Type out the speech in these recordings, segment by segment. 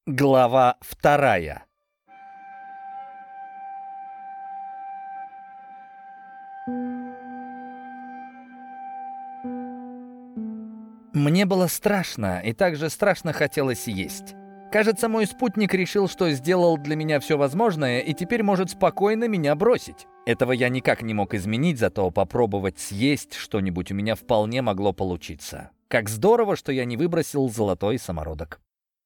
Глава 2. Мне было страшно, и также страшно хотелось есть. Кажется, мой спутник решил, что сделал для меня все возможное, и теперь может спокойно меня бросить. Этого я никак не мог изменить, зато попробовать съесть что-нибудь у меня вполне могло получиться. Как здорово, что я не выбросил золотой самородок.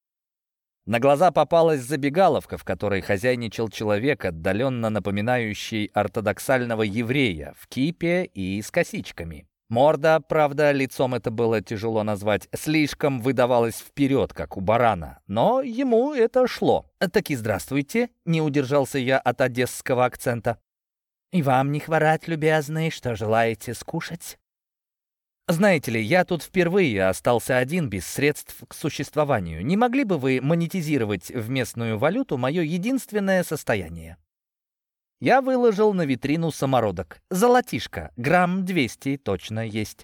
На глаза попалась забегаловка, в которой хозяйничал человек, отдаленно напоминающий ортодоксального еврея, в кипе и с косичками. Морда, правда, лицом это было тяжело назвать, слишком выдавалась вперед, как у барана, но ему это шло. «Таки здравствуйте», — не удержался я от одесского акцента. «И вам не хворать, любезный, что желаете скушать?» «Знаете ли, я тут впервые остался один, без средств к существованию. Не могли бы вы монетизировать в местную валюту мое единственное состояние?» Я выложил на витрину самородок. Золотишко, грамм 200 точно есть.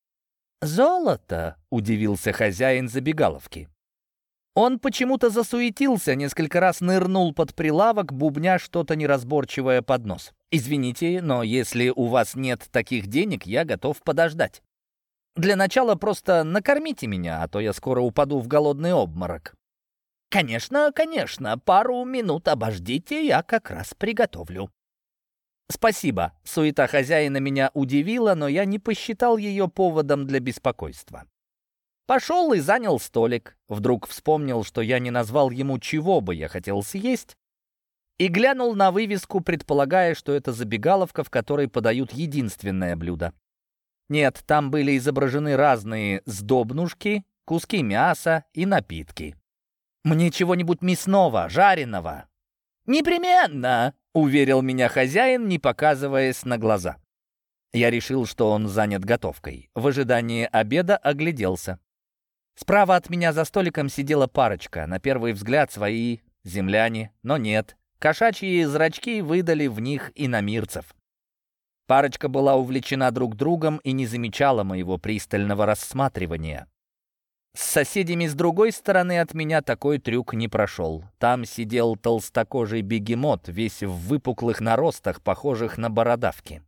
«Золото?» — удивился хозяин забегаловки. Он почему-то засуетился, несколько раз нырнул под прилавок, бубня что-то неразборчивое под нос. «Извините, но если у вас нет таких денег, я готов подождать. Для начала просто накормите меня, а то я скоро упаду в голодный обморок». «Конечно, конечно, пару минут обождите, я как раз приготовлю». «Спасибо». Суета хозяина меня удивила, но я не посчитал ее поводом для беспокойства. Пошел и занял столик. Вдруг вспомнил, что я не назвал ему, чего бы я хотел съесть, и глянул на вывеску, предполагая, что это забегаловка, в которой подают единственное блюдо. Нет, там были изображены разные сдобнушки, куски мяса и напитки. «Мне чего-нибудь мясного, жареного». «Непременно», — уверил меня хозяин, не показываясь на глаза. Я решил, что он занят готовкой. В ожидании обеда огляделся. Справа от меня за столиком сидела парочка, на первый взгляд свои земляне, но нет. Кошачьи зрачки выдали в них иномирцев. Парочка была увлечена друг другом и не замечала моего пристального рассматривания. С соседями с другой стороны от меня такой трюк не прошел. Там сидел толстокожий бегемот, весь в выпуклых наростах, похожих на бородавки.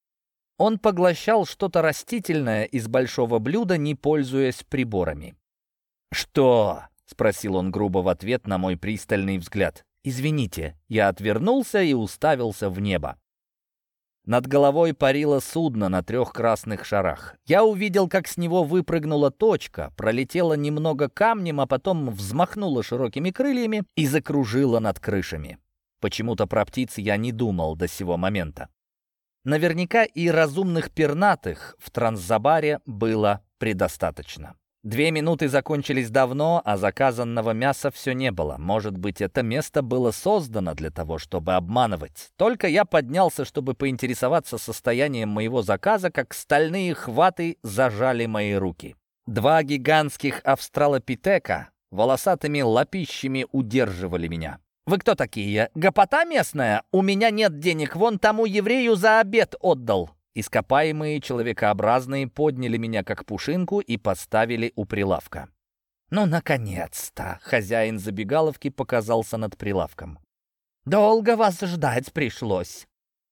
Он поглощал что-то растительное из большого блюда, не пользуясь приборами. «Что?» — спросил он грубо в ответ на мой пристальный взгляд. «Извините». Я отвернулся и уставился в небо. Над головой парило судно на 3 красных шарах. Я увидел, как с него выпрыгнула точка, пролетела немного камнем, а потом взмахнула широкими крыльями и закружила над крышами. Почему-то про птиц я не думал до сего момента. Наверняка и разумных пернатых в Трансзабаре было предостаточно. 2 минуты закончились давно, а заказанного мяса все не было. Может быть, это место было создано для того, чтобы обманывать. Только я поднялся, чтобы поинтересоваться состоянием моего заказа, как стальные хваты зажали мои руки. 2 гигантских австралопитека волосатыми лапищами удерживали меня. «Вы кто такие? Гопота местная? У меня нет денег, вон тому еврею за обед отдал». Ископаемые человекообразные подняли меня как пушинку и поставили у прилавка. «Ну, наконец-то!» — хозяин забегаловки показался над прилавком. «Долго вас ждать пришлось».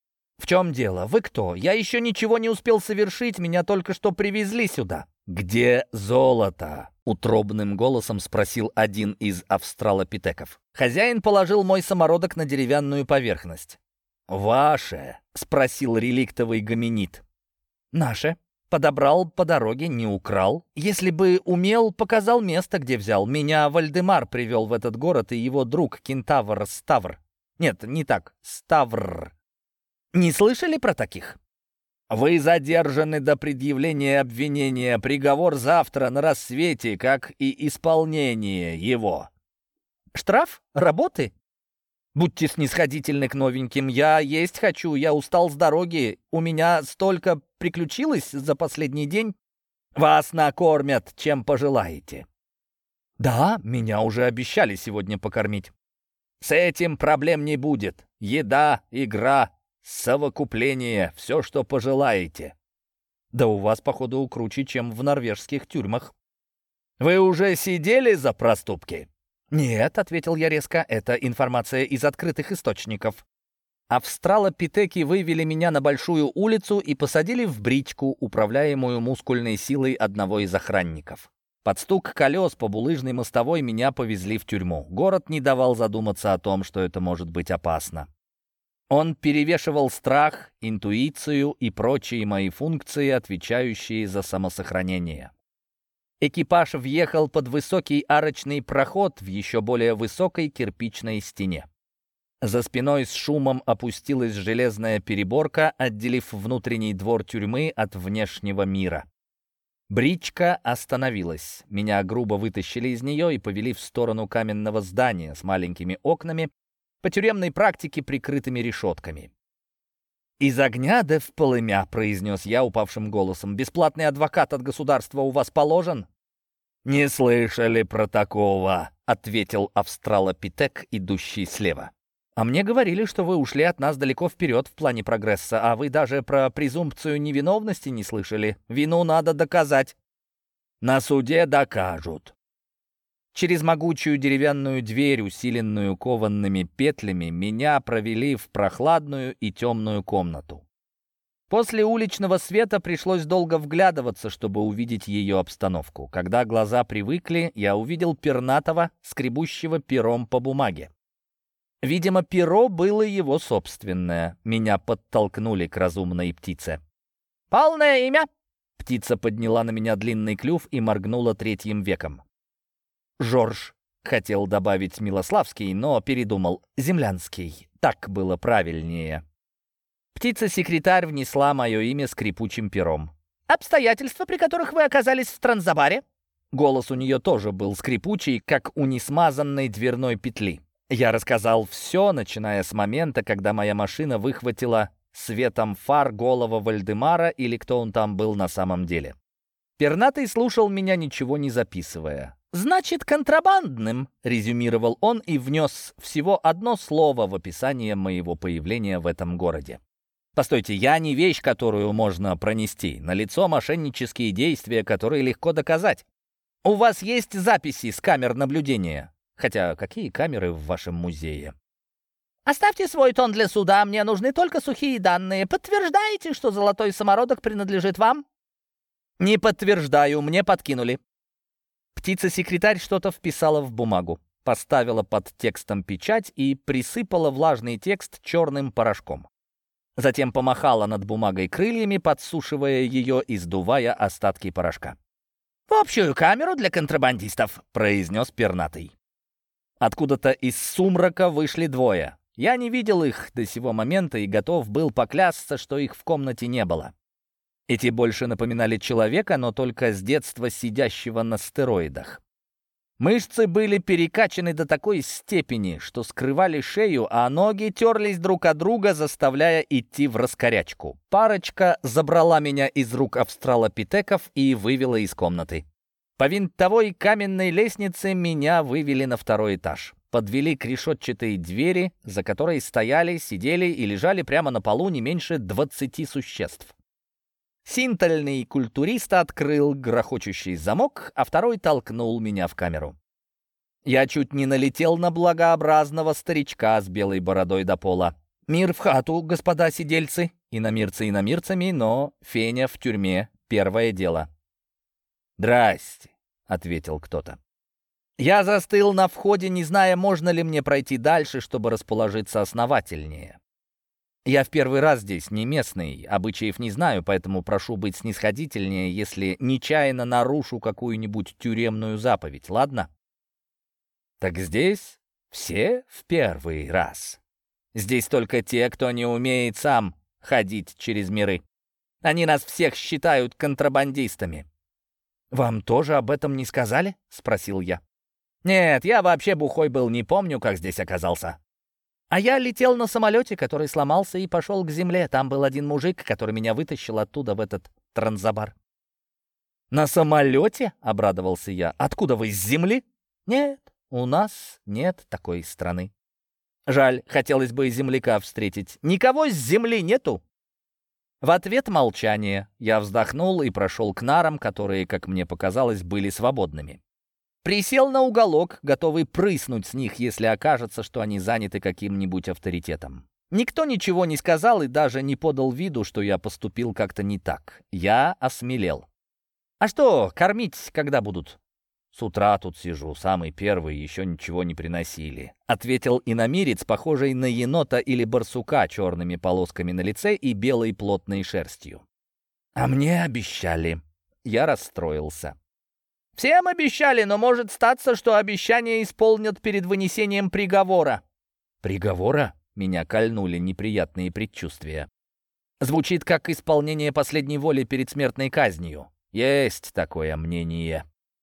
«В чем дело? Вы кто? Я еще ничего не успел совершить, меня только что привезли сюда». «Где золото?» — утробным голосом спросил один из австралопитеков. Хозяин положил мой самородок на деревянную поверхность. «Ваше?» — спросил реликтовый гоминид. «Наше. Подобрал по дороге, не украл. Если бы умел, показал место, где взял. Меня Вальдемар привел в этот город и его друг кентавр Ставр. Нет, не так, Ставр. Не слышали про таких?» «Вы задержаны до предъявления обвинения. Приговор завтра на рассвете, как и исполнение его». «Штраф? Работы?» «Будьте снисходительны к новеньким. Я есть хочу, я устал с дороги. У меня столько приключилось за последний день. Вас накормят, чем пожелаете». «Да, меня уже обещали сегодня покормить». «С этим проблем не будет. Еда, игра, совокупление, все, что пожелаете». «Да у вас, походу, круче, чем в норвежских тюрьмах». «Вы уже сидели за проступки?» «Нет», — ответил я резко, — «это информация из открытых источников». Австралопитеки вывели меня на большую улицу и посадили в бричку, управляемую мускульной силой одного из охранников. Под стук колес по булыжной мостовой меня повезли в тюрьму. Город не давал задуматься о том, что это может быть опасно. Он перевешивал страх, интуицию и прочие мои функции, отвечающие за самосохранение. Экипаж въехал под высокий арочный проход в еще более высокой кирпичной стене. За спиной с шумом опустилась железная переборка, отделив внутренний двор тюрьмы от внешнего мира. Бричка остановилась. Меня грубо вытащили из нее и повели в сторону каменного здания с маленькими окнами, по тюремной практике прикрытыми решетками. «Из огня да в полымя», — произнес я упавшим голосом. «Бесплатный адвокат от государства у вас положен?» «Не слышали про такого», — ответил австралопитек, идущий слева. «А мне говорили, что вы ушли от нас далеко вперед в плане прогресса, а вы даже про презумпцию невиновности не слышали. Вину надо доказать». «На суде докажут». Через могучую деревянную дверь, усиленную коваными петлями, меня провели в прохладную и темную комнату. После уличного света пришлось долго вглядываться, чтобы увидеть ее обстановку. Когда глаза привыкли, я увидел пернатого, скребущего пером по бумаге. Видимо, перо было его собственное. Меня подтолкнули к разумной птице. «Полное имя?» Птица подняла на меня длинный клюв и моргнула третьим веком. «Жорж», — хотел добавить Милославский, но передумал. «Землянский». Так было правильнее. Птица-секретарь внесла мое имя скрипучим пером. «Обстоятельства, при которых вы оказались в Транзабаре?» Голос у нее тоже был скрипучий, как у несмазанной дверной петли. Я рассказал все, начиная с момента, когда моя машина выхватила светом фар голого Вальдемара, или кто он там был на самом деле. Пернатый слушал меня, ничего не записывая. «Значит, контрабандным», — резюмировал он и внес всего одно слово в описание моего появления в этом городе. «Постойте, я не вещь, которую можно пронести. Налицо мошеннические действия, которые легко доказать. У вас есть записи с камер наблюдения? Хотя какие камеры в вашем музее?» «Оставьте свой тон для суда, мне нужны только сухие данные. Подтверждаете, что золотой самородок принадлежит вам?» «Не подтверждаю, мне подкинули». Птица-секретарь что-то вписала в бумагу, поставила под текстом печать и присыпала влажный текст черным порошком. Затем помахала над бумагой крыльями, подсушивая ее и сдувая остатки порошка. «В общую камеру для контрабандистов», — произнес пернатый. Откуда-то из сумрака вышли двое. Я не видел их до сего момента и готов был поклясться, что их в комнате не было. Эти больше напоминали человека, но только с детства сидящего на стероидах. Мышцы были перекачаны до такой степени, что скрывали шею, а ноги терлись друг от друга, заставляя идти в раскорячку. Парочка забрала меня из рук австралопитеков и вывела из комнаты. По винтовой каменной лестнице меня вывели на второй этаж. Подвели к решетчатой двери, за которой стояли, сидели и лежали прямо на полу не меньше 20 существ. Синтельный культурист открыл грохочущий замок, а второй толкнул меня в камеру. Я чуть не налетел на благообразного старичка с белой бородой до пола. «Мир в хату, господа сидельцы!» Иномирцы иномирцами, но Феня в тюрьме — первое дело. «Здрасте», — ответил кто-то. Я застыл на входе, не зная, можно ли мне пройти дальше, чтобы расположиться основательнее. Я в первый раз здесь, не местный, обычаев не знаю, поэтому прошу быть снисходительнее, если нечаянно нарушу какую-нибудь тюремную заповедь, ладно? Так здесь все в первый раз. Здесь только те, кто не умеет сам ходить через миры. Они нас всех считают контрабандистами. «Вам тоже об этом не сказали?» — спросил я. «Нет, я вообще бухой был, не помню, как здесь оказался». А я летел на самолете, который сломался, и пошел к земле. Там был один мужик, который меня вытащил оттуда в этот Транзабар. «На самолете?» — обрадовался я. «Откуда вы, с земли?» «Нет, у нас нет такой страны». «Жаль, хотелось бы и земляка встретить. Никого с земли нету?» В ответ молчание. Я вздохнул и прошел к нарам, которые, как мне показалось, были свободными. Присел на уголок, готовый прыснуть с них, если окажется, что они заняты каким-нибудь авторитетом. Никто ничего не сказал и даже не подал виду, что я поступил как-то не так. Я осмелел. «А что, кормить когда будут?» «С утра тут сижу, самый первый, еще ничего не приносили», — ответил иномирец, похожий на енота или барсука, черными полосками на лице и белой плотной шерстью. «А мне обещали». Я расстроился. «Всем обещали, но может статься, что обещание исполнят перед вынесением приговора». «Приговора?» — меня кольнули неприятные предчувствия. Звучит как исполнение последней воли перед смертной казнью. Есть такое мнение.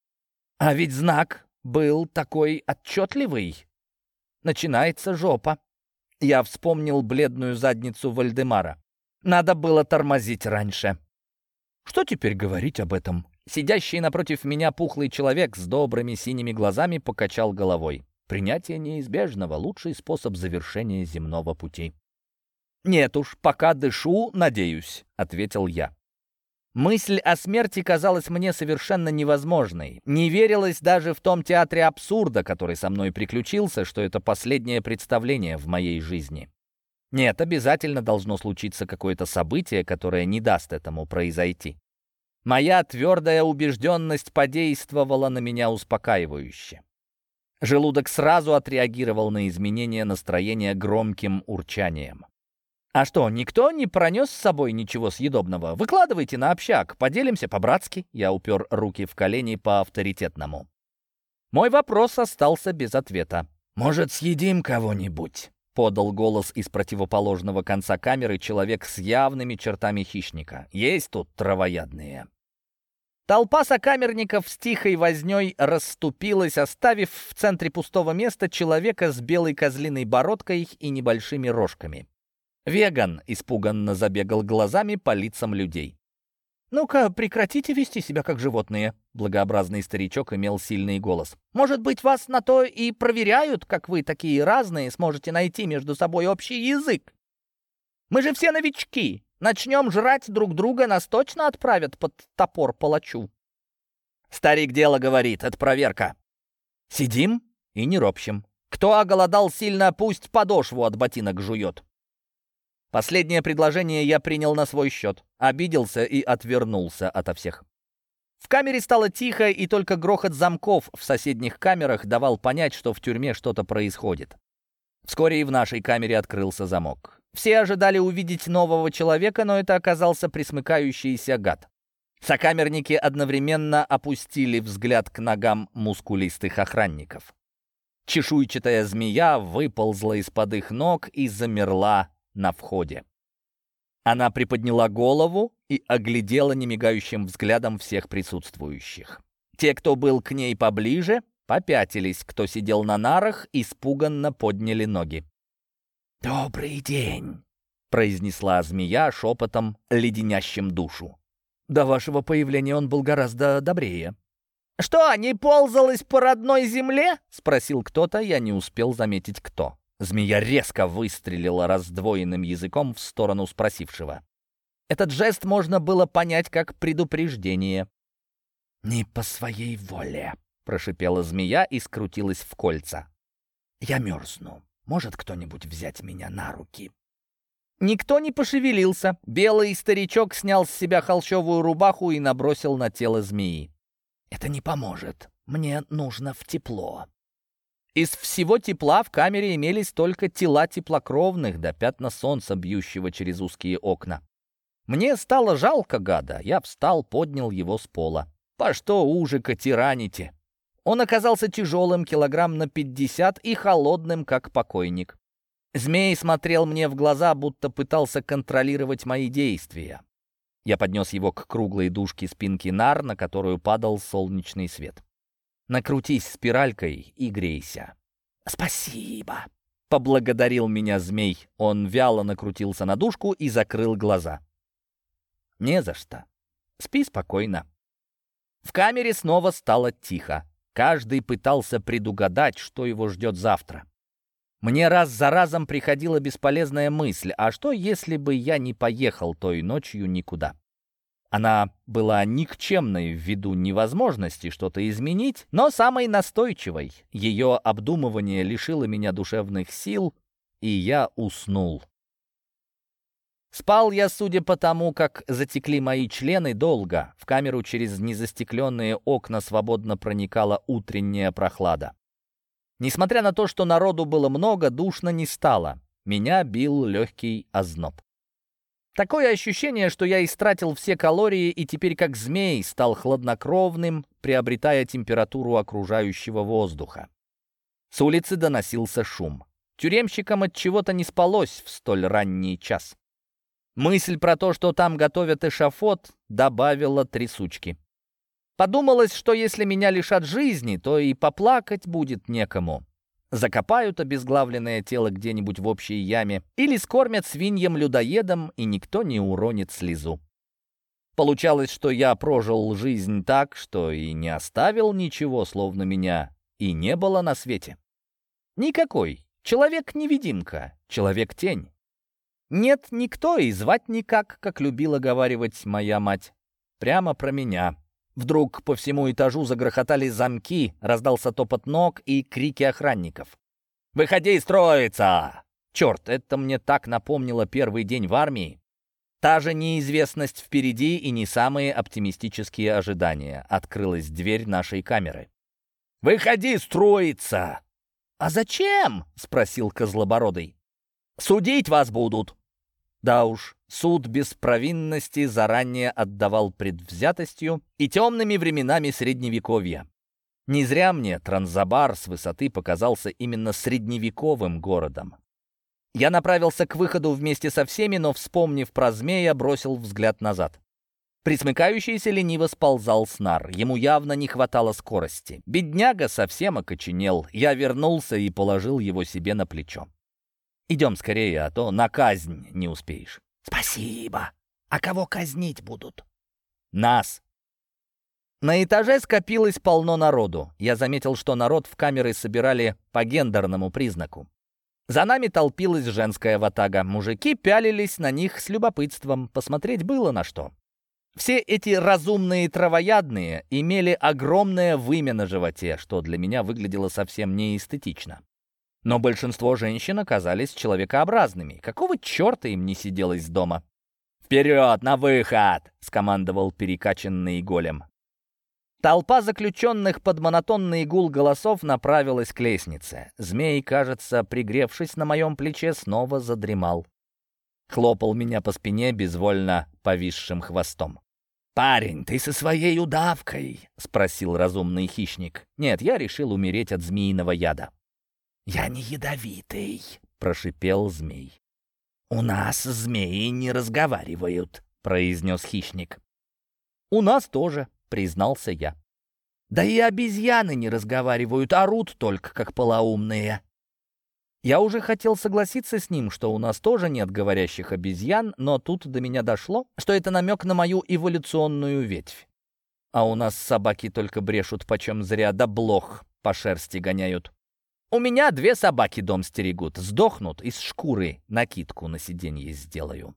А ведь знак был такой отчетливый. Начинается жопа. Я вспомнил бледную задницу Вальдемара. Надо было тормозить раньше. Что теперь говорить об этом? Сидящий напротив меня пухлый человек с добрыми синими глазами покачал головой. Принятие неизбежного — лучший способ завершения земного пути. «Нет уж, пока дышу, надеюсь», — ответил я. Мысль о смерти казалась мне совершенно невозможной. Не верилось даже в том театре абсурда, который со мной приключился, что это последнее представление в моей жизни. Нет, обязательно должно случиться какое-то событие, которое не даст этому произойти. Моя твердая убежденность подействовала на меня успокаивающе. Желудок сразу отреагировал на изменение настроения громким урчанием. «А что, никто не пронес с собой ничего съедобного? Выкладывайте на общак, поделимся по-братски». Я упер руки в колени по-авторитетному. Мой вопрос остался без ответа. «Может, съедим кого-нибудь?» — подал голос из противоположного конца камеры человек с явными чертами хищника. «Есть тут травоядные». Толпа сокамерников с тихой вознёй расступилась, оставив в центре пустого места человека с белой козлиной бородкой и небольшими рожками. «Веган!» — испуганно забегал глазами по лицам людей. «Ну-ка, прекратите вести себя как животные!» Благообразный старичок имел сильный голос. «Может быть, вас на то и проверяют, как вы такие разные сможете найти между собой общий язык? Мы же все новички! Начнем жрать друг друга, нас точно отправят под топор палачу!» «Старик дело говорит, это проверка!» «Сидим и не ропщим. Кто оголодал сильно, пусть подошву от ботинок жует!» Последнее предложение я принял на свой счет, обиделся и отвернулся ото всех. В камере стало тихо, и только грохот замков в соседних камерах давал понять, что в тюрьме что-то происходит. Вскоре и в нашей камере открылся замок. Все ожидали увидеть нового человека, но это оказался пресмыкающийся гад. Сокамерники одновременно опустили взгляд к ногам мускулистых охранников. Чешуйчатая змея выползла из-под их ног и замерла на входе. Она приподняла голову и оглядела немигающим взглядом всех присутствующих. Те, кто был к ней поближе, попятились, кто сидел на нарах, испуганно подняли ноги. «Добрый день», — произнесла змея шепотом, леденящим душу. «До вашего появления он был гораздо добрее». «Что, не ползалась по родной земле?» — спросил кто-то, я не успел заметить, кто. Змея резко выстрелила раздвоенным языком в сторону спросившего. Этот жест можно было понять как предупреждение. «Не по своей воле», — прошипела змея и скрутилась в кольца. «Я мерзну. Может кто-нибудь взять меня на руки?» Никто не пошевелился. Белый старичок снял с себя холщовую рубаху и набросил на тело змеи. «Это не поможет. Мне нужно в тепло». Из всего тепла в камере имелись только тела теплокровных да пятна солнца, бьющего через узкие окна. Мне стало жалко гада. Я встал, поднял его с пола. «По что ужика тираните?» Он оказался тяжелым, килограмм на 50, и холодным, как покойник. Змей смотрел мне в глаза, будто пытался контролировать мои действия. Я поднес его к круглой дужке спинки нар, на которую падал солнечный свет. «Накрутись спиралькой и грейся». «Спасибо», — поблагодарил меня змей. Он вяло накрутился на дужку и закрыл глаза. «Не за что. Спи спокойно». В камере снова стало тихо. Каждый пытался предугадать, что его ждет завтра. Мне раз за разом приходила бесполезная мысль, а что, если бы я не поехал той ночью никуда? Она была никчемной ввиду невозможности что-то изменить, но самой настойчивой. Ее обдумывание лишило меня душевных сил, и я уснул. Спал я, судя по тому, как затекли мои члены, долго. В камеру через незастекленные окна свободно проникала утренняя прохлада. Несмотря на то, что народу было много, душно не стало. Меня бил легкий озноб. Такое ощущение, что я истратил все калории и теперь как змей стал хладнокровным, приобретая температуру окружающего воздуха. С улицы доносился шум. Тюремщикам от чего-то не спалось в столь ранний час. Мысль про то, что там готовят эшафот, добавила трясучки. Подумалось, что если меня лишат жизни, то и поплакать будет некому. Закопают обезглавленное тело где-нибудь в общей яме или скормят свиньям-людоедам, и никто не уронит слезу. Получалось, что я прожил жизнь так, что и не оставил ничего, словно меня и не было на свете. Никакой. Человек-невидимка, человек-тень. Нет никто и звать никак, как любила говаривать моя мать. Прямо про меня. Вдруг по всему этажу загрохотали замки, раздался топот ног и крики охранников. «Выходи строиться!» Черт, это мне так напомнило первый день в армии. Та же неизвестность впереди и не самые оптимистические ожидания. Открылась дверь нашей камеры. «Выходи строиться!» «А зачем?» — спросил Козлобородый. «Судить вас будут!» Да уж, суд без провинности заранее отдавал предвзятостью и темными временами Средневековья. Не зря мне Транзабар с высоты показался именно средневековым городом. Я направился к выходу вместе со всеми, но, вспомнив про змея, бросил взгляд назад. Присмыкающийся лениво сползал с нар. Ему явно не хватало скорости. Бедняга совсем окоченел. Я вернулся и положил его себе на плечо. «Идем скорее, а то на казнь не успеешь». «Спасибо. А кого казнить будут?» «Нас». На этаже скопилось полно народу. Я заметил, что народ в камеры собирали по гендерному признаку. За нами толпилась женская ватага. Мужики пялились на них с любопытством. Посмотреть было на что. Все эти разумные травоядные имели огромное вымя на животе, что для меня выглядело совсем неэстетично. Но большинство женщин оказались человекообразными. Какого черта им не сиделось дома? «Вперед, на выход!» — скомандовал перекачанный голем. Толпа заключенных под монотонный гул голосов направилась к лестнице. Змей, кажется, пригревшись на моем плече, снова задремал. Хлопал меня по спине безвольно повисшим хвостом. «Парень, ты со своей удавкой?» — спросил разумный хищник. Нет, я решил умереть от змеиного яда. «Я не ядовитый», — прошипел змей. «У нас змеи не разговаривают», — произнес хищник. «У нас тоже», — признался я. «Да и обезьяны не разговаривают, орут только, как полоумные». Я уже хотел согласиться с ним, что у нас тоже нет говорящих обезьян, но тут до меня дошло, что это намек на мою эволюционную ветвь. А у нас собаки только брешут почем зря, да блох по шерсти гоняют. У меня 2 собаки дом стерегут, сдохнут, из шкуры накидку на сиденье сделаю.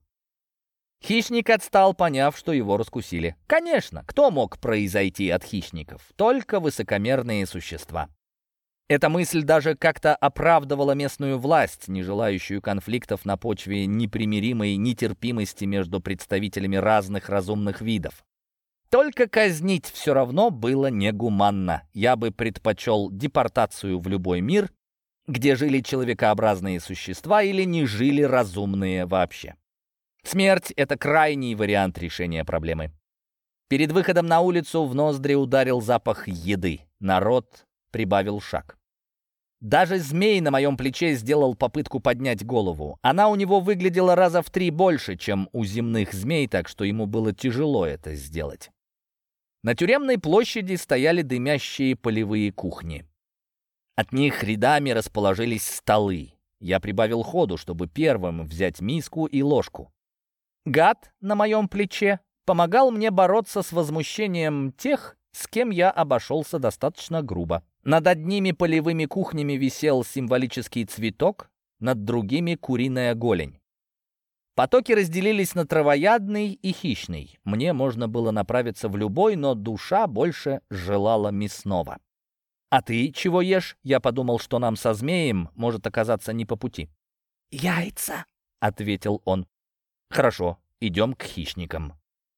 Хищник отстал, поняв, что его раскусили. Конечно, кто мог произойти от хищников? Только высокомерные существа. Эта мысль даже как-то оправдывала местную власть, не желающую конфликтов на почве непримиримой нетерпимости между представителями разных разумных видов. Только казнить все равно было негуманно. Я бы предпочел депортацию в любой мир, где жили человекообразные существа или не жили разумные вообще. Смерть — это крайний вариант решения проблемы. Перед выходом на улицу в ноздри ударил запах еды. Народ прибавил шаг. Даже змей на моем плече сделал попытку поднять голову. Она у него выглядела раза в 3 больше, чем у земных змей, так что ему было тяжело это сделать. На тюремной площади стояли дымящие полевые кухни. От них рядами расположились столы. Я прибавил ходу, чтобы первым взять миску и ложку. Гад на моем плече помогал мне бороться с возмущением тех, с кем я обошелся достаточно грубо. Над одними полевыми кухнями висел символический цветок, над другими — куриная голень. Потоки разделились на травоядный и хищный. Мне можно было направиться в любой, но душа больше желала мясного. «А ты чего ешь?» Я подумал, что нам со змеем может оказаться не по пути. «Яйца», — ответил он. «Хорошо, идем к хищникам».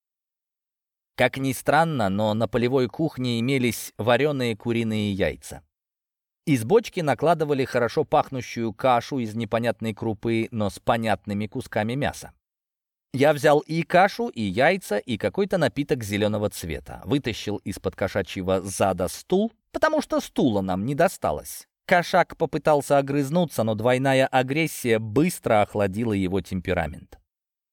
Как ни странно, но на полевой кухне имелись вареные куриные яйца. Из бочки накладывали хорошо пахнущую кашу из непонятной крупы, но с понятными кусками мяса. Я взял и кашу, и яйца, и какой-то напиток зеленого цвета. Вытащил из-под кошачьего зада стул, потому что стула нам не досталось. Кошак попытался огрызнуться, но двойная агрессия быстро охладила его темперамент.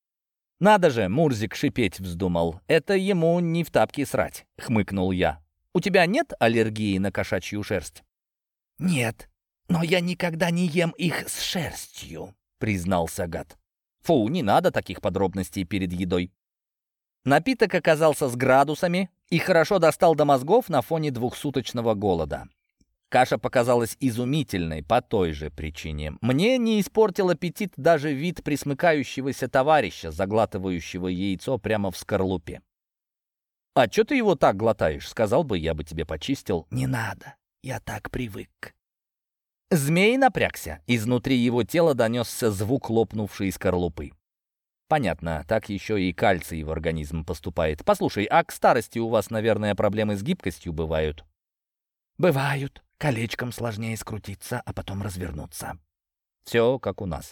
«Надо же, Мурзик шипеть вздумал. Это ему не в тапки срать», — хмыкнул я. «У тебя нет аллергии на кошачью шерсть?» «Нет, но я никогда не ем их с шерстью», — признался гад. «Фу, не надо таких подробностей перед едой». Напиток оказался с градусами и хорошо достал до мозгов на фоне двухсуточного голода. Каша показалась изумительной по той же причине. Мне не испортил аппетит даже вид присмыкающегося товарища, заглатывающего яйцо прямо в скорлупе. «А чё ты его так глотаешь? Сказал бы, я бы тебе почистил». «Не надо, я так привык». Змей напрягся. Изнутри его тела донесся звук лопнувшей скорлупы. Понятно, так еще и кальций в организм поступает. Послушай, а к старости у вас, наверное, проблемы с гибкостью бывают? «Бывают. Колечком сложнее скрутиться, а потом развернуться». Все как у нас.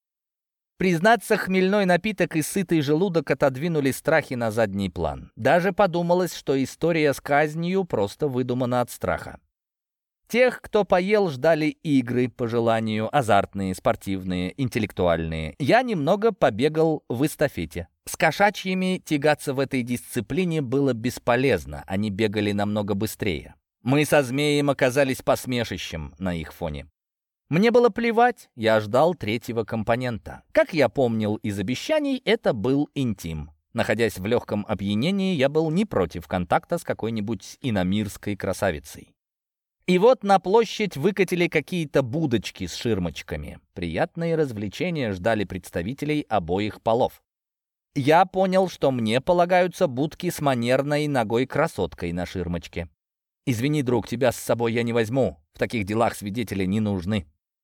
Признаться, хмельной напиток и сытый желудок отодвинули страхи на задний план. Даже подумалось, что история с казнью просто выдумана от страха. Тех, кто поел, ждали игры по желанию, азартные, спортивные, интеллектуальные. Я немного побегал в эстафете. С кошачьими тягаться в этой дисциплине было бесполезно, они бегали намного быстрее. Мы со змеем оказались посмешищем на их фоне. Мне было плевать, я ждал третьего компонента. Как я помнил из обещаний, это был интим. Находясь в легком опьянении, я был не против контакта с какой-нибудь иномирской красавицей. И вот на площадь выкатили какие-то будочки с ширмочками. Приятные развлечения ждали представителей обоих полов. Я понял, что мне полагаются будки с манерной ногой-красоткой на ширмочке. «Извини, друг, тебя с собой я не возьму. В таких делах свидетели не нужны».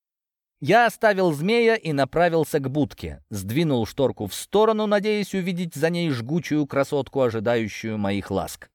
Я оставил змея и направился к будке. Сдвинул шторку в сторону, надеясь увидеть за ней жгучую красотку, ожидающую моих ласк.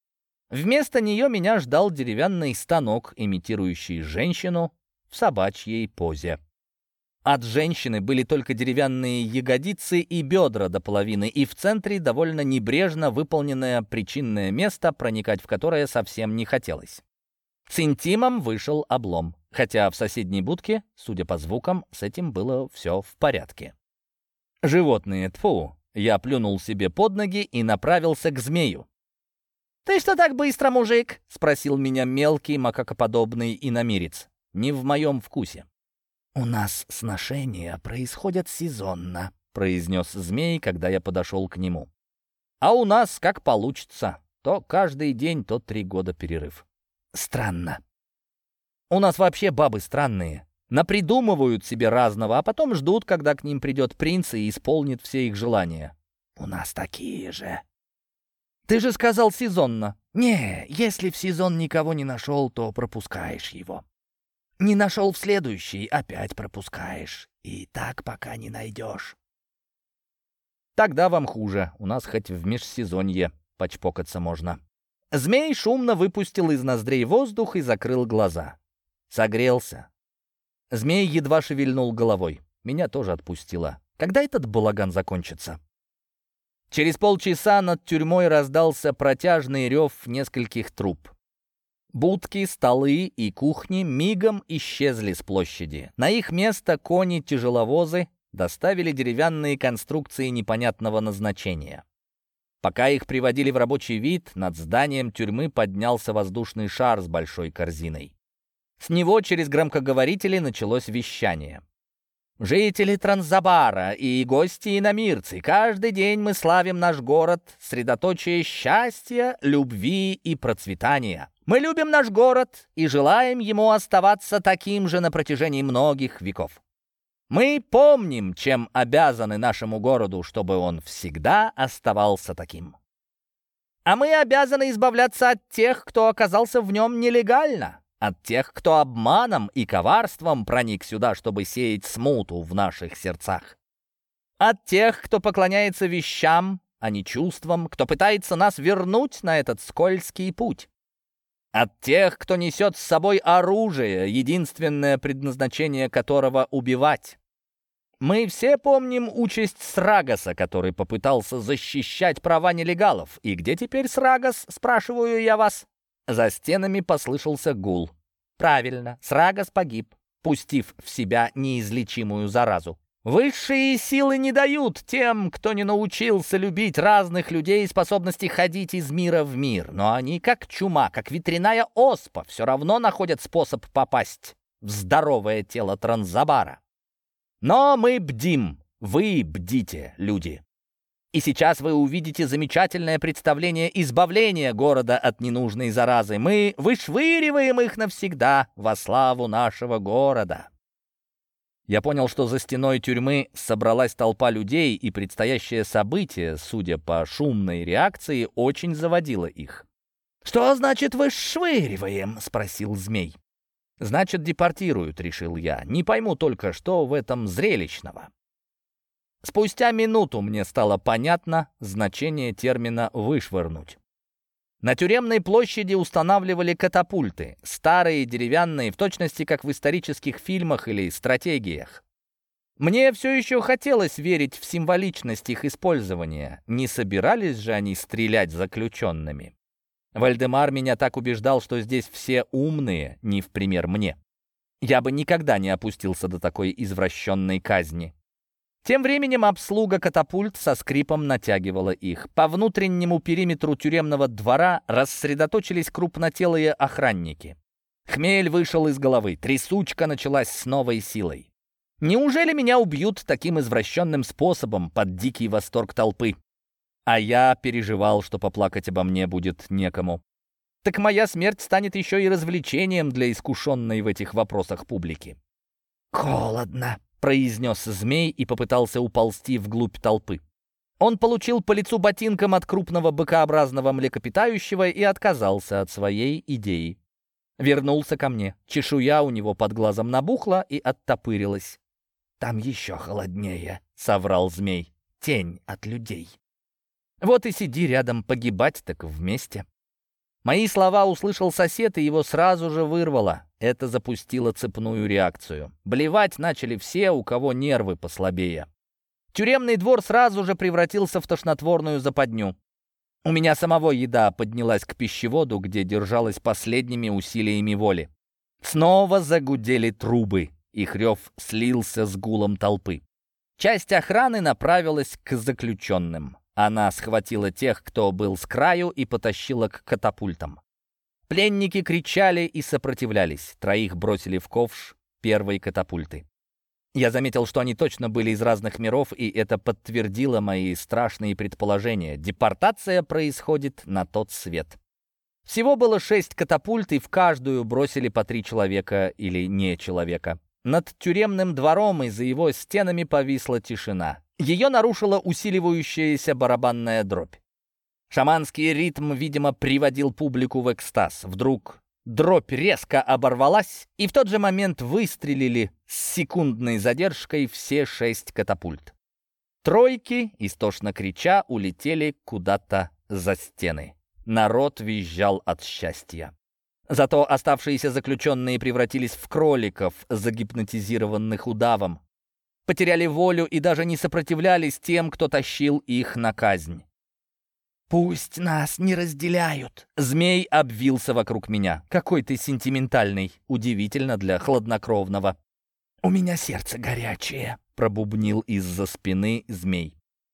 Вместо нее меня ждал деревянный станок, имитирующий женщину в собачьей позе. От женщины были только деревянные ягодицы и бедра до половины, и в центре довольно небрежно выполненное причинное место, проникать в которое совсем не хотелось. С интимом вышел облом, хотя в соседней будке, судя по звукам, с этим было все в порядке. Животные, тьфу! Я плюнул себе под ноги и направился к змею. «Ты что так быстро, мужик?» — спросил меня мелкий макакоподобный иномирец. Не в моем вкусе. «У нас сношения происходят сезонно», — произнес змей, когда я подошел к нему. «А у нас как получится. То каждый день, то 3 года перерыв». «Странно». «У нас вообще бабы странные. Напридумывают себе разного, а потом ждут, когда к ним придет принц и исполнит все их желания». «У нас такие же». «Ты же сказал сезонно». «Не, если в сезон никого не нашел, то пропускаешь его. Не нашел в следующий, опять пропускаешь. И так пока не найдешь». «Тогда вам хуже. У нас хоть в межсезонье почпокаться можно». Змей шумно выпустил из ноздрей воздух и закрыл глаза. Согрелся. Змей едва шевельнул головой. Меня тоже отпустило. Когда этот балаган закончится? Через полчаса над тюрьмой раздался протяжный рев нескольких труб. Будки, столы и кухни мигом исчезли с площади. На их место кони-тяжеловозы доставили деревянные конструкции непонятного назначения. Пока их приводили в рабочий вид, над зданием тюрьмы поднялся воздушный шар с большой корзиной. С него через громкоговорители началось вещание. «Жители Транзабара и гости-иномирцы, каждый день мы славим наш город, средоточие счастья, любви и процветания. Мы любим наш город и желаем ему оставаться таким же на протяжении многих веков. Мы помним, чем обязаны нашему городу, чтобы он всегда оставался таким. А мы обязаны избавляться от тех, кто оказался в нем нелегально, от тех, кто обманом и коварством проник сюда, чтобы сеять смуту в наших сердцах. От тех, кто поклоняется вещам, а не чувствам, кто пытается нас вернуть на этот скользкий путь. От тех, кто несет с собой оружие, единственное предназначение которого — убивать. Мы все помним участь Срагоса, который попытался защищать права нелегалов. И где теперь Срагос, спрашиваю я вас? За стенами послышался гул. Правильно, Срагос погиб, пустив в себя неизлечимую заразу. Высшие силы не дают тем, кто не научился любить разных людей, способности ходить из мира в мир. Но они, как чума, как ветряная оспа, все равно находят способ попасть в здоровое тело Транзабара. Но мы бдим, вы бдите, люди. И сейчас вы увидите замечательное представление избавления города от ненужной заразы. Мы вышвыриваем их навсегда во славу нашего города. Я понял, что за стеной тюрьмы собралась толпа людей, и предстоящее событие, судя по шумной реакции, очень заводило их. «Что значит «вышвыриваем»?» — спросил Змей. «Значит, депортируют», — решил я. «Не пойму только, что в этом зрелищного». Спустя минуту мне стало понятно значение термина «вышвырнуть». На тюремной площади устанавливали катапульты, старые, деревянные, в точности как в исторических фильмах или стратегиях. Мне все еще хотелось верить в символичность их использования. Не собирались же они стрелять заключенными. Вальдемар меня так убеждал, что здесь все умные, не в пример мне. Я бы никогда не опустился до такой извращенной казни. Тем временем обслуга катапульт со скрипом натягивала их. По внутреннему периметру тюремного двора рассредоточились крупнотелые охранники. Хмель вышел из головы, трясучка началась с новой силой. Неужели меня убьют таким извращенным способом под дикий восторг толпы? А я переживал, что поплакать обо мне будет некому. Так моя смерть станет еще и развлечением для искушенной в этих вопросах публики. «Холодно», — произнес Змей и попытался уползти вглубь толпы. Он получил по лицу ботинком от крупного быкообразного млекопитающего и отказался от своей идеи. Вернулся ко мне. Чешуя у него под глазом набухла и оттопырилась. «Там еще холоднее», — соврал Змей. «Тень от людей». «Вот и сиди рядом, погибать так вместе». Мои слова услышал сосед, и его сразу же вырвало. Это запустило цепную реакцию. Блевать начали все, у кого нервы послабее. Тюремный двор сразу же превратился в тошнотворную западню. У меня самого еда поднялась к пищеводу, где держалась последними усилиями воли. Снова загудели трубы. Их рев слился с гулом толпы. Часть охраны направилась к заключенным. Она схватила тех, кто был с краю, и потащила к катапультам. Пленники кричали и сопротивлялись. Троих бросили в ковш первой катапульты. Я заметил, что они точно были из разных миров, и это подтвердило мои страшные предположения. Депортация происходит на тот свет. Всего было 6 катапульт, и в каждую бросили по 3 человека или не человека. Над тюремным двором и за его стенами повисла тишина. Ее нарушила усиливающаяся барабанная дробь. Шаманский ритм, видимо, приводил публику в экстаз. Вдруг дробь резко оборвалась, и в тот же момент выстрелили с секундной задержкой все 6 катапульт. Тройки, истошно крича, улетели куда-то за стены. Народ визжал от счастья. Зато оставшиеся заключенные превратились в кроликов, загипнотизированных удавом. Потеряли волю и даже не сопротивлялись тем, кто тащил их на казнь. «Пусть нас не разделяют!» Змей обвился вокруг меня. «Какой ты сентиментальный! Удивительно для хладнокровного!» «У меня сердце горячее!» — пробубнил из-за спины Змей.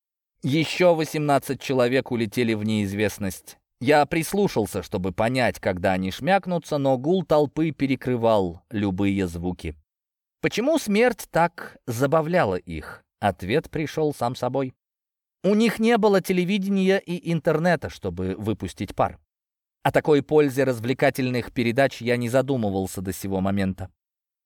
Еще 18 человек улетели в неизвестность. Я прислушался, чтобы понять, когда они шмякнутся, но гул толпы перекрывал любые звуки. Почему смерть так забавляла их? Ответ пришел сам собой. У них не было телевидения и интернета, чтобы выпустить пар. О такой пользе развлекательных передач я не задумывался до сего момента.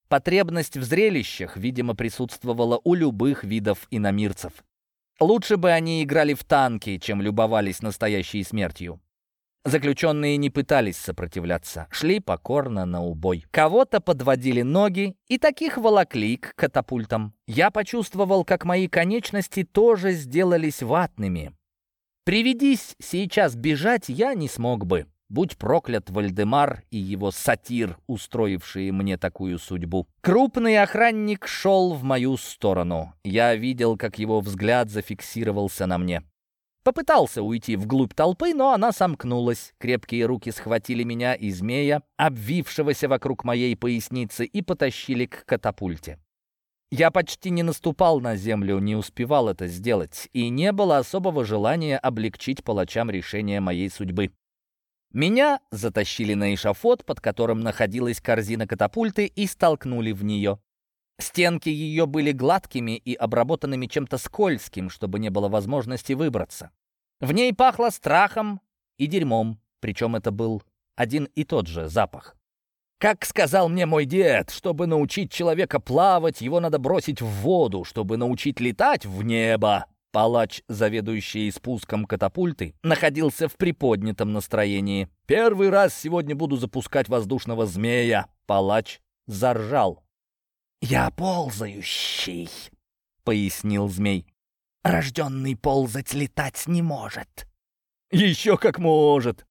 Потребность в зрелищах, видимо, присутствовала у любых видов иномирцев. Лучше бы они играли в танки, чем любовались настоящей смертью. Заключенные не пытались сопротивляться, шли покорно на убой. Кого-то подводили ноги, и таких волокли к катапультам. Я почувствовал, как мои конечности тоже сделались ватными. Приведись сейчас бежать, я не смог бы. Будь проклят Вальдемар и его сатир, устроившие мне такую судьбу. Крупный охранник шел в мою сторону. Я видел, как его взгляд зафиксировался на мне. Попытался уйти вглубь толпы, но она сомкнулась. Крепкие руки схватили меня и змея, обвившегося вокруг моей поясницы, и потащили к катапульте. Я почти не наступал на землю, не успевал это сделать, и не было особого желания облегчить палачам решение моей судьбы. Меня затащили на эшафот, под которым находилась корзина катапульты, и столкнули в нее. Стенки ее были гладкими и обработанными чем-то скользким, чтобы не было возможности выбраться. В ней пахло страхом и дерьмом, причем это был один и тот же запах. Как сказал мне мой дед, чтобы научить человека плавать, его надо бросить в воду, чтобы научить летать — в небо. Палач, заведующий спуском катапульты, находился в приподнятом настроении. «Первый раз сегодня буду запускать воздушного змея!» Палач заржал. «Я ползающий», — пояснил змей. «Рожденный ползать летать не может». «Еще как может!»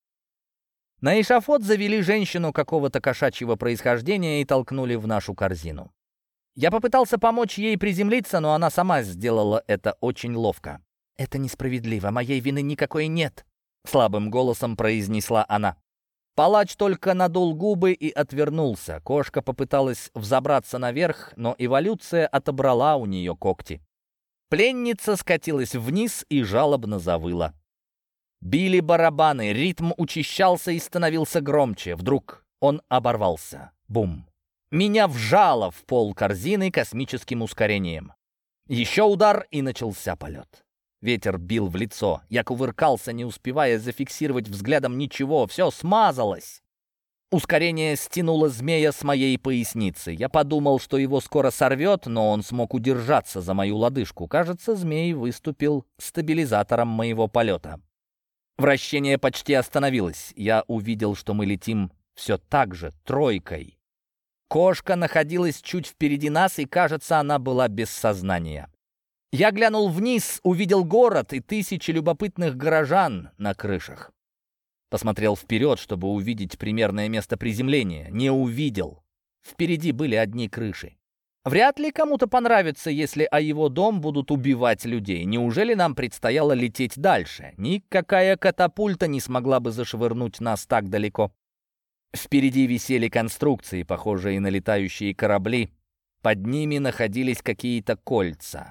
На эшафот завели женщину какого-то кошачьего происхождения и толкнули в нашу корзину. Я попытался помочь ей приземлиться, но она сама сделала это очень ловко. «Это несправедливо, моей вины никакой нет», — слабым голосом произнесла она. Палач только надул губы и отвернулся. Кошка попыталась взобраться наверх, но эволюция отобрала у нее когти. Пленница скатилась вниз и жалобно завыла. Били барабаны, ритм учащался и становился громче. Вдруг он оборвался. Бум! Меня вжало в пол корзины космическим ускорением. Еще удар, и начался полет. Ветер бил в лицо. Я кувыркался, не успевая зафиксировать взглядом ничего. Все смазалось. Ускорение стянуло змея с моей поясницы. Я подумал, что его скоро сорвет, но он смог удержаться за мою лодыжку. Кажется, змей выступил стабилизатором моего полета. Вращение почти остановилось. Я увидел, что мы летим все так же, тройкой. Кошка находилась чуть впереди нас, и, кажется, она была без сознания. Я глянул вниз, увидел город и тысячи любопытных горожан на крышах. Посмотрел вперед, чтобы увидеть примерное место приземления. Не увидел. Впереди были одни крыши. Вряд ли кому-то понравится, если о его дом будут убивать людей. Неужели нам предстояло лететь дальше? Никакая катапульта не смогла бы зашвырнуть нас так далеко. Впереди висели конструкции, похожие на летающие корабли. Под ними находились какие-то кольца.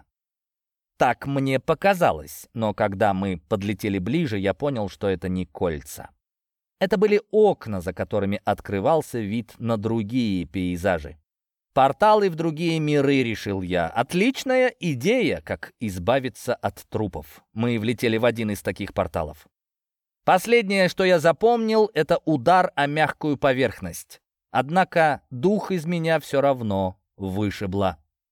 Так мне показалось, но когда мы подлетели ближе, я понял, что это не кольца. Это были окна, за которыми открывался вид на другие пейзажи. Порталы в другие миры, решил я. Отличная идея, как избавиться от трупов. Мы влетели в один из таких порталов. Последнее, что я запомнил, это удар о мягкую поверхность. Однако дух из меня все равно вышибло.